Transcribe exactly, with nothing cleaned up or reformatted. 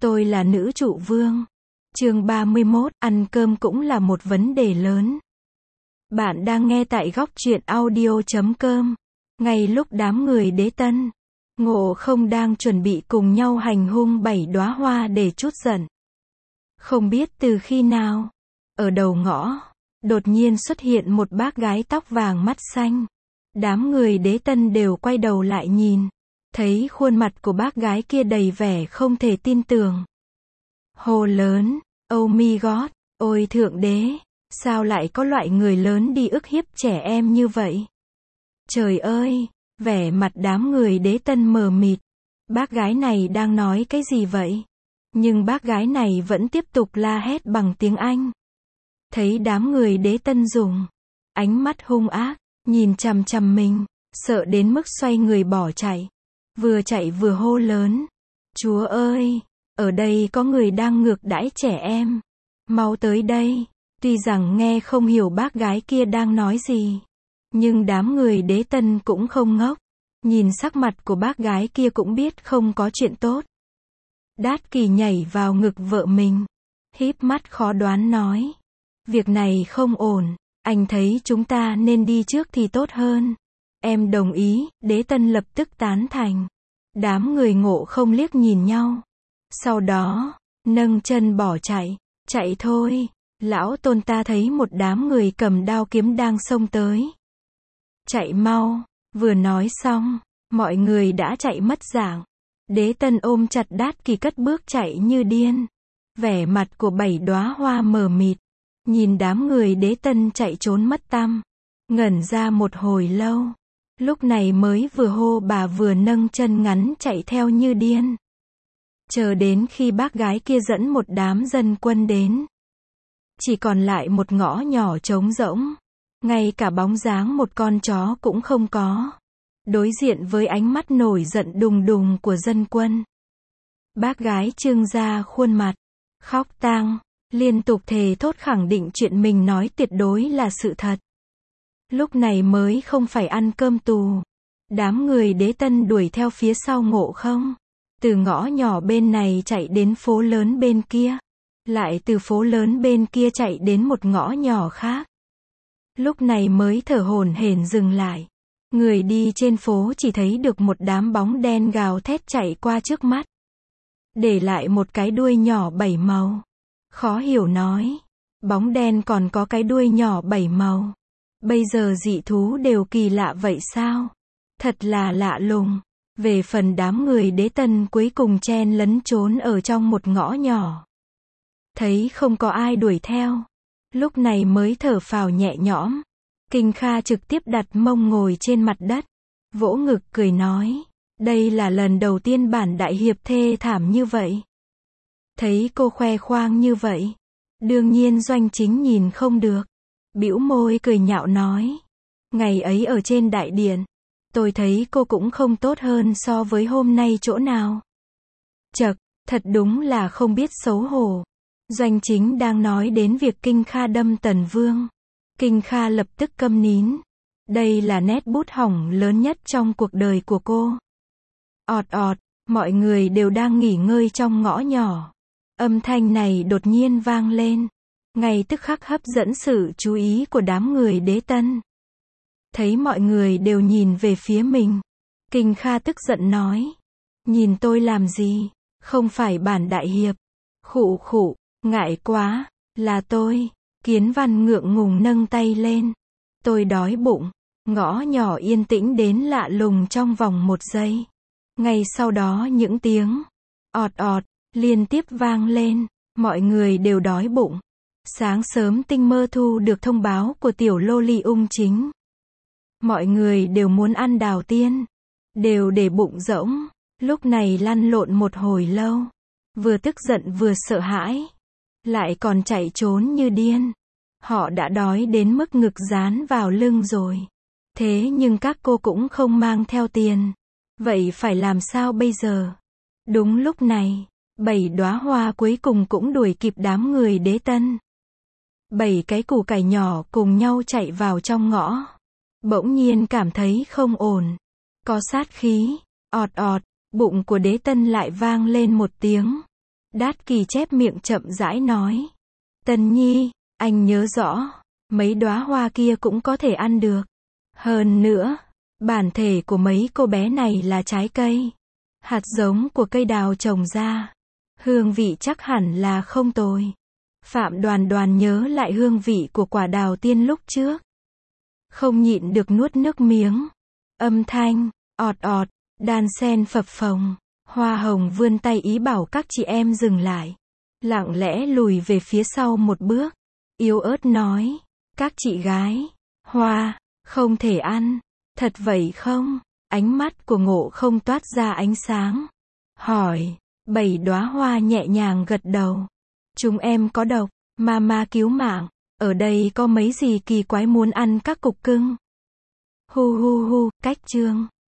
Tôi là nữ trụ vương. Chương ba mươi mốt, ăn cơm cũng là một vấn đề lớn. Bạn đang nghe tại góc truyện audio chấm com. Ngay lúc đám người Đế Tân, Ngộ Không đang chuẩn bị cùng nhau hành hung bảy đóa hoa để trút giận. Không biết từ khi nào, ở đầu ngõ, đột nhiên xuất hiện một bác gái tóc vàng mắt xanh. Đám người Đế Tân đều quay đầu lại nhìn. Thấy khuôn mặt của bác gái kia đầy vẻ không thể tin tưởng. Hô lớn, oh my god, ôi thượng đế, sao lại có loại người lớn đi ức hiếp trẻ em như vậy? Trời ơi, vẻ mặt đám người Đế Tân mờ mịt. Bác gái này đang nói cái gì vậy? Nhưng bác gái này vẫn tiếp tục la hét bằng tiếng Anh. Thấy đám người Đế Tân dùng ánh mắt hung ác, nhìn chằm chằm mình, sợ đến mức xoay người bỏ chạy. Vừa chạy vừa hô lớn, Chúa ơi, ở đây có người đang ngược đãi trẻ em. Mau tới đây. Tuy rằng nghe không hiểu bác gái kia đang nói gì, nhưng đám người Đế Tân cũng không ngốc. Nhìn sắc mặt của bác gái kia cũng biết không có chuyện tốt. Đát Kỳ nhảy vào ngực vợ mình, híp mắt khó đoán nói, việc này không ổn, anh thấy chúng ta nên đi trước thì tốt hơn. Em đồng ý. Đế Tân lập tức tán thành. Đám người Ngộ Không liếc nhìn nhau. Sau đó, nâng chân bỏ chạy. Chạy thôi. Lão Tôn ta thấy một đám người cầm đao kiếm đang xông tới. Chạy mau. Vừa nói xong, mọi người đã chạy mất dạng. Đế Tân ôm chặt Đát Kỳ cất bước chạy như điên. Vẻ mặt của bảy đóa hoa mờ mịt. Nhìn đám người Đế Tân chạy trốn mất tăm. Ngẩn ra một hồi lâu. Lúc này mới vừa hô bà vừa nâng chân ngắn chạy theo như điên. Chờ đến khi bác gái kia dẫn một đám dân quân đến. Chỉ còn lại một ngõ nhỏ trống rỗng. Ngay cả bóng dáng một con chó cũng không có. Đối diện với ánh mắt nổi giận đùng đùng của dân quân. Bác gái trương ra khuôn mặt, khóc tang, liên tục thề thốt khẳng định chuyện mình nói tuyệt đối là sự thật. Lúc này mới không phải ăn cơm tù. Đám người Đế Tân đuổi theo phía sau Ngộ Không. Từ ngõ nhỏ bên này chạy đến phố lớn bên kia. Lại từ phố lớn bên kia chạy đến một ngõ nhỏ khác. Lúc này mới thở hổn hển dừng lại. Người đi trên phố chỉ thấy được một đám bóng đen gào thét chạy qua trước mắt. Để lại một cái đuôi nhỏ bảy màu. Khó hiểu nói. Bóng đen còn có cái đuôi nhỏ bảy màu. Bây giờ dị thú đều kỳ lạ vậy sao? Thật là lạ lùng. Về phần đám người Đế Tân cuối cùng chen lấn trốn ở trong một ngõ nhỏ. Thấy không có ai đuổi theo. Lúc này mới thở phào nhẹ nhõm. Kinh Kha trực tiếp đặt mông ngồi trên mặt đất. Vỗ ngực cười nói. Đây là lần đầu tiên bản đại hiệp thê thảm như vậy. Thấy cô khoe khoang như vậy. Đương nhiên Doanh Chính nhìn không được. Bĩu môi cười nhạo nói. Ngày ấy ở trên đại điện. Tôi thấy cô cũng không tốt hơn so với hôm nay chỗ nào. Chậc, thật đúng là không biết xấu hổ. Doanh Chính đang nói đến việc Kinh Kha đâm Tần Vương. Kinh Kha lập tức câm nín. Đây là nét bút hỏng lớn nhất trong cuộc đời của cô. Ọt ọt, mọi người đều đang nghỉ ngơi trong ngõ nhỏ. Âm thanh này đột nhiên vang lên. Ngay tức khắc hấp dẫn sự chú ý của đám người Đế Tân. Thấy mọi người đều nhìn về phía mình. Kinh Kha tức giận nói. Nhìn tôi làm gì? Không phải bản đại hiệp. Khụ khụ, ngại quá, là tôi. Kiến Văn ngượng ngùng nâng tay lên. Tôi đói bụng. Ngõ nhỏ yên tĩnh đến lạ lùng trong vòng một giây. Ngay sau đó những tiếng ọt ọt liên tiếp vang lên. Mọi người đều đói bụng. Sáng sớm Tinh Mơ thu được thông báo của tiểu lô ly Ung Chính. Mọi người đều muốn ăn đào tiên. Đều để bụng rỗng. Lúc này lăn lộn một hồi lâu. Vừa tức giận vừa sợ hãi. Lại còn chạy trốn như điên. Họ đã đói đến mức ngực dán vào lưng rồi. Thế nhưng các cô cũng không mang theo tiền. Vậy phải làm sao bây giờ? Đúng lúc này, bảy đóa hoa cuối cùng cũng đuổi kịp đám người Đế Tân. Bảy cái củ cải nhỏ cùng nhau chạy vào trong ngõ. Bỗng nhiên cảm thấy không ổn. Có sát khí. Ọt ọt, bụng của Đế Tân lại vang lên một tiếng. Đát Kỳ chép miệng chậm rãi nói. Tân Nhi, anh nhớ rõ, mấy đóa hoa kia cũng có thể ăn được. Hơn nữa, bản thể của mấy cô bé này là trái cây. Hạt giống của cây đào trồng ra. Hương vị chắc hẳn là không tồi. Phạm Đoàn Đoàn nhớ lại hương vị của quả đào tiên lúc trước. Không nhịn được nuốt nước miếng. Âm thanh, ọt ọt, đan sen phập phồng. Hoa hồng vươn tay ý bảo các chị em dừng lại. Lặng lẽ lùi về phía sau một bước. Yếu ớt nói. Các chị gái, hoa, không thể ăn. Thật vậy không? Ánh mắt của Ngộ Không toát ra ánh sáng. Hỏi. Bảy đóa hoa nhẹ nhàng gật đầu. Chúng em có độc, mama cứu mạng. Ở đây có mấy gì kỳ quái muốn ăn các cục cưng. Hu hu hu, cách chương.